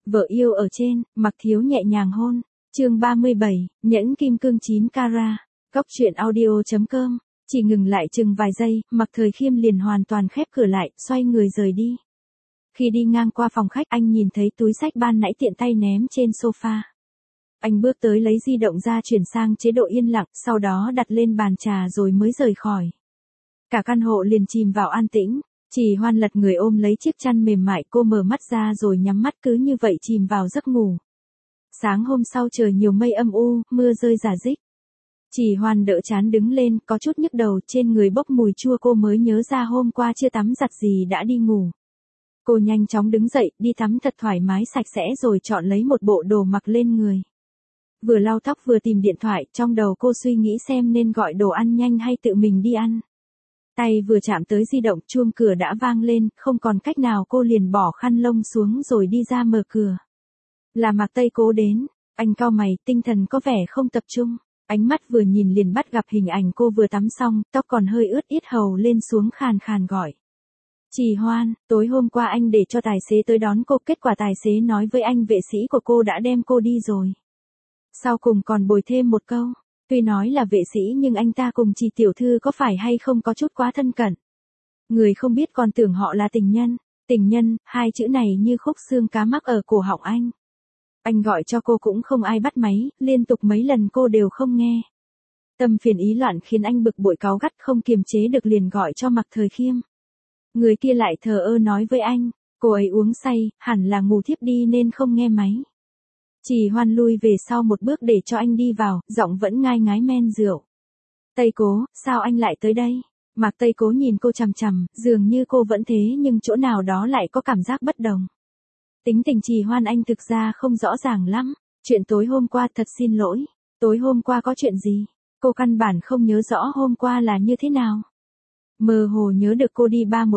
Vợ yêu ở trên, Mặc Thiếu nhẹ nhàng hôn. Chương 37, nhẫn kim cương 9 carat. Cóc truyện audio.com. Chỉ ngừng lại chừng vài giây, Mặc Thời Khiêm liền hoàn toàn khép cửa lại, xoay người rời đi. Khi đi ngang qua phòng khách, anh nhìn thấy túi xách ban nãy tiện tay ném trên sofa. Anh bước tới lấy di động ra chuyển sang chế độ yên lặng, sau đó đặt lên bàn trà rồi mới rời khỏi. Cả căn hộ liền chìm vào an tĩnh. Chỉ Hoan lật người ôm lấy chiếc chăn mềm mại, cô mở mắt ra rồi nhắm mắt, cứ như vậy chìm vào giấc ngủ. Sáng hôm sau trời nhiều mây âm u, mưa rơi rả rích. Chỉ Hoan đỡ chán đứng lên, có chút nhức đầu, trên người bốc mùi chua, cô mới nhớ ra hôm qua chưa tắm giặt gì đã đi ngủ. Cô nhanh chóng đứng dậy, đi tắm thật thoải mái sạch sẽ rồi chọn lấy một bộ đồ mặc lên người. Vừa lau tóc vừa tìm điện thoại, trong đầu cô suy nghĩ xem nên gọi đồ ăn nhanh hay tự mình đi ăn. Tay vừa chạm tới di động, chuông cửa đã vang lên, không còn cách nào cô liền bỏ khăn lông xuống rồi đi ra mở cửa. Là Mạc Tây Cố đến, anh cau mày, tinh thần có vẻ không tập trung. Ánh mắt vừa nhìn liền bắt gặp hình ảnh cô vừa tắm xong, tóc còn hơi ướt, yết hầu lên xuống khàn khàn gọi. Chỉ Hoan, tối hôm qua anh để cho tài xế tới đón cô, kết quả tài xế nói với anh vệ sĩ của cô đã đem cô đi rồi. Sau cùng còn bồi thêm một câu, tuy nói là vệ sĩ nhưng anh ta cùng chị tiểu thư có phải hay không có chút quá thân cận. Người không biết còn tưởng họ là tình nhân. Tình nhân, hai chữ này như khúc xương cá mắc ở cổ họng anh. Anh gọi cho cô cũng không ai bắt máy, liên tục mấy lần cô đều không nghe. Tâm phiền ý loạn khiến anh bực bội cáu gắt, không kiềm chế được liền gọi cho Mạc Thời Khiêm. Người kia lại thờ ơ nói với anh, cô ấy uống say, hẳn là ngủ thiếp đi nên không nghe máy. Chỉ Hoan lui về sau một bước để cho anh đi vào, giọng vẫn ngai ngái men rượu. Tây Cố, sao anh lại tới đây? Mạc Tây Cố nhìn cô chằm chằm, dường như cô vẫn thế nhưng chỗ nào đó lại có cảm giác bất đồng. Tính tình Chỉ Hoan anh thực ra không rõ ràng lắm. Chuyện tối hôm qua thật xin lỗi. Tối hôm qua có chuyện gì? Cô căn bản không nhớ rõ hôm qua là như thế nào. Mơ hồ nhớ được cô đi bar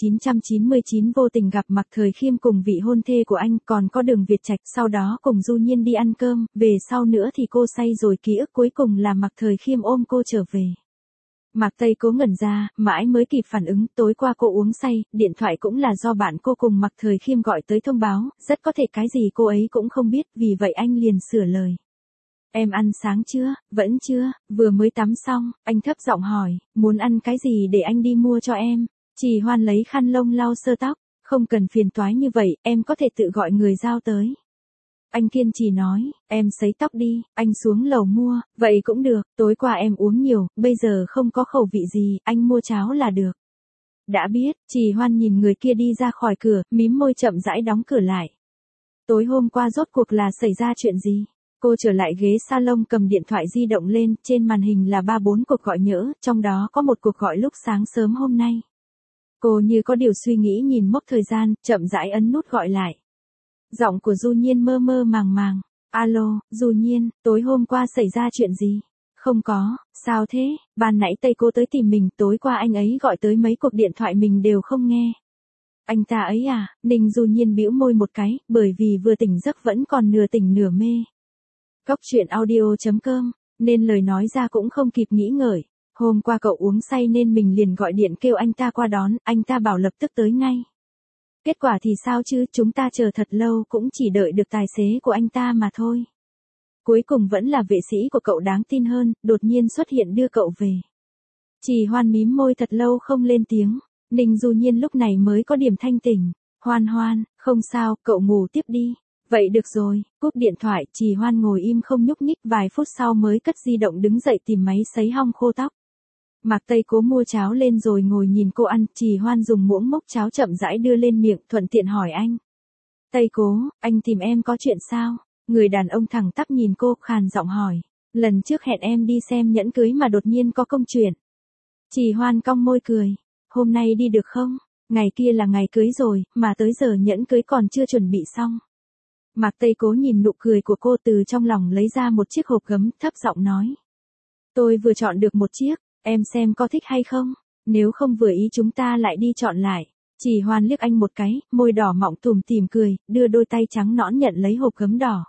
1999 vô tình gặp Mạc Thời Khiêm cùng vị hôn thê của anh, còn có Đường Việt Trạch, sau đó cùng Du Nhiên đi ăn cơm, về sau nữa thì cô say rồi, ký ức cuối cùng là Mạc Thời Khiêm ôm cô trở về. Mạc Tây Cố ngẩn ra, mãi mới kịp phản ứng, tối qua cô uống say, điện thoại cũng là do bạn cô cùng Mạc Thời Khiêm gọi tới thông báo, rất có thể cái gì cô ấy cũng không biết, vì vậy anh liền sửa lời. Em ăn sáng chưa? Vẫn chưa, vừa mới tắm xong, anh thấp giọng hỏi, muốn ăn cái gì để anh đi mua cho em? Chỉ Hoan lấy khăn lông lau sơ tóc, không cần phiền toái như vậy, em có thể tự gọi người giao tới. Anh kiên trì nói, em sấy tóc đi, anh xuống lầu mua, vậy cũng được, tối qua em uống nhiều, bây giờ không có khẩu vị gì, anh mua cháo là được. Đã biết, Chỉ Hoan nhìn người kia đi ra khỏi cửa, mím môi chậm rãi đóng cửa lại. Tối hôm qua rốt cuộc là xảy ra chuyện gì? Cô trở lại ghế salon cầm điện thoại di động lên, trên màn hình là 3-4 cuộc gọi nhỡ, trong đó có một cuộc gọi lúc sáng sớm hôm nay. Cô như có điều suy nghĩ nhìn mốc thời gian, chậm rãi ấn nút gọi lại. Giọng của Du Nhiên mơ mơ màng màng. Alo, Du Nhiên, tối hôm qua xảy ra chuyện gì? Không có, sao thế? Ban nãy Tây Cố tới tìm mình, tối qua anh ấy gọi tới mấy cuộc điện thoại mình đều không nghe. Anh ta ấy à? Ninh Du Nhiên bĩu môi một cái, bởi vì vừa tỉnh giấc vẫn còn nửa tỉnh nửa mê. Cóc truyện audio.com, nên lời nói ra cũng không kịp nghĩ ngợi. Hôm qua cậu uống say nên mình liền gọi điện kêu anh ta qua đón, anh ta bảo lập tức tới ngay. Kết quả thì sao chứ, chúng ta chờ thật lâu cũng chỉ đợi được tài xế của anh ta mà thôi. Cuối cùng vẫn là vệ sĩ của cậu đáng tin hơn, đột nhiên xuất hiện đưa cậu về. Chỉ Hoan mím môi thật lâu không lên tiếng, Ninh Du Nhiên lúc này mới có điểm thanh tỉnh. Hoan Hoan, không sao, cậu ngủ tiếp đi. Vậy được rồi, cúp điện thoại, Chỉ Hoan ngồi im không nhúc nhích, vài phút sau mới cất di động đứng dậy tìm máy sấy hong khô tóc. Mạc Tây Cố mua cháo lên rồi ngồi nhìn cô ăn, Chỉ Hoan dùng muỗng múc cháo chậm rãi đưa lên miệng, thuận tiện hỏi anh. Tây Cố, anh tìm em có chuyện sao? Người đàn ông thẳng tắp nhìn cô, khàn giọng hỏi. Lần trước hẹn em đi xem nhẫn cưới mà đột nhiên có công chuyện. Chỉ Hoan cong môi cười. Hôm nay đi được không? Ngày kia là ngày cưới rồi, mà tới giờ nhẫn cưới còn chưa chuẩn bị xong. Mạc Tây Cố nhìn nụ cười của cô, từ trong lòng lấy ra một chiếc hộp gấm, thấp giọng nói. Tôi vừa chọn được một chiếc, em xem có thích hay không? Nếu không vừa ý chúng ta lại đi chọn lại. Chỉ Hoan liếc anh một cái, môi đỏ mọng tủm tỉm cười, đưa đôi tay trắng nõn nhận lấy hộp gấm đỏ.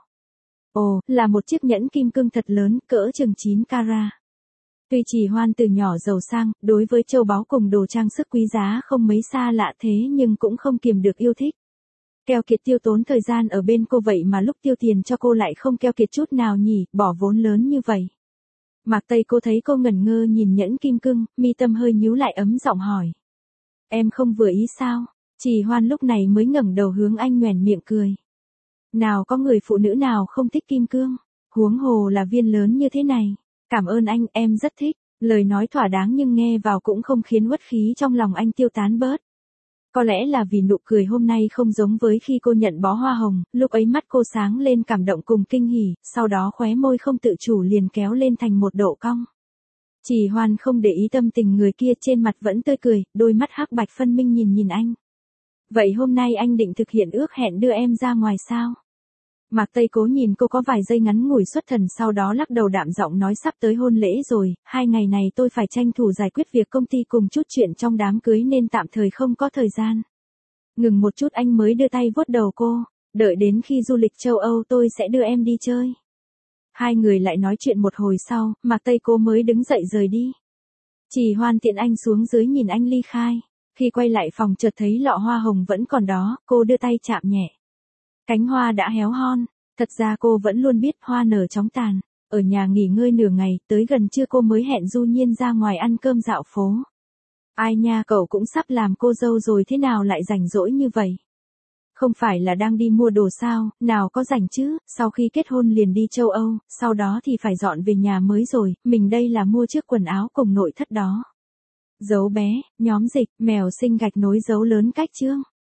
Ồ, là một chiếc nhẫn kim cương thật lớn, cỡ chừng 9 carat. Tuy Chỉ Hoan từ nhỏ giàu sang, đối với châu báu cùng đồ trang sức quý giá không mấy xa lạ thế nhưng cũng không kiềm được yêu thích. Keo kiệt tiêu tốn thời gian ở bên cô vậy mà lúc tiêu tiền cho cô lại không keo kiệt chút nào nhỉ, bỏ vốn lớn như vậy. Mạc Tây cô thấy cô ngẩn ngơ nhìn nhẫn kim cương, mi tâm hơi nhíu lại ấm giọng hỏi. Em không vừa ý sao? Trì Hoan lúc này mới ngẩng đầu hướng anh nhoẻn miệng cười. Nào có người phụ nữ nào không thích kim cương, huống hồ là viên lớn như thế này. Cảm ơn anh, em rất thích. Lời nói thỏa đáng nhưng nghe vào cũng không khiến uất khí trong lòng anh tiêu tán bớt. Có lẽ là vì nụ cười hôm nay không giống với khi cô nhận bó hoa hồng, lúc ấy mắt cô sáng lên cảm động cùng kinh hỉ, sau đó khóe môi không tự chủ liền kéo lên thành một độ cong. Trì Hoan không để ý tâm tình người kia, trên mặt vẫn tươi cười, đôi mắt hắc bạch phân minh nhìn anh. Vậy hôm nay anh định thực hiện ước hẹn đưa em ra ngoài sao? Mạc Tây Cố nhìn cô có vài giây ngắn ngủi xuất thần, sau đó lắc đầu đạm giọng nói sắp tới hôn lễ rồi, 2 ngày này tôi phải tranh thủ giải quyết việc công ty cùng chút chuyện trong đám cưới nên tạm thời không có thời gian. Ngừng một chút anh mới đưa tay vuốt đầu cô, đợi đến khi du lịch châu Âu tôi sẽ đưa em đi chơi. Hai người lại nói chuyện một hồi sau, Mạc Tây Cố mới đứng dậy rời đi. Trì Hoan tiện anh xuống dưới nhìn anh ly khai. Khi quay lại phòng chợt thấy lọ hoa hồng vẫn còn đó, cô đưa tay chạm nhẹ. Cánh hoa đã héo hon, thật ra cô vẫn luôn biết hoa nở chóng tàn. Ở nhà nghỉ ngơi nửa ngày, tới gần trưa cô mới hẹn Du Nhiên ra ngoài ăn cơm dạo phố. Ai nha, cậu cũng sắp làm cô dâu rồi, thế nào lại rảnh rỗi như vậy? Không phải là đang đi mua đồ sao, nào có rảnh chứ, sau khi kết hôn liền đi châu Âu, sau đó thì phải dọn về nhà mới rồi, mình đây là mua chiếc quần áo cùng nội thất đó. Dấu bé, nhóm dịch, mèo sinh gạch nối dấu lớn cách chương.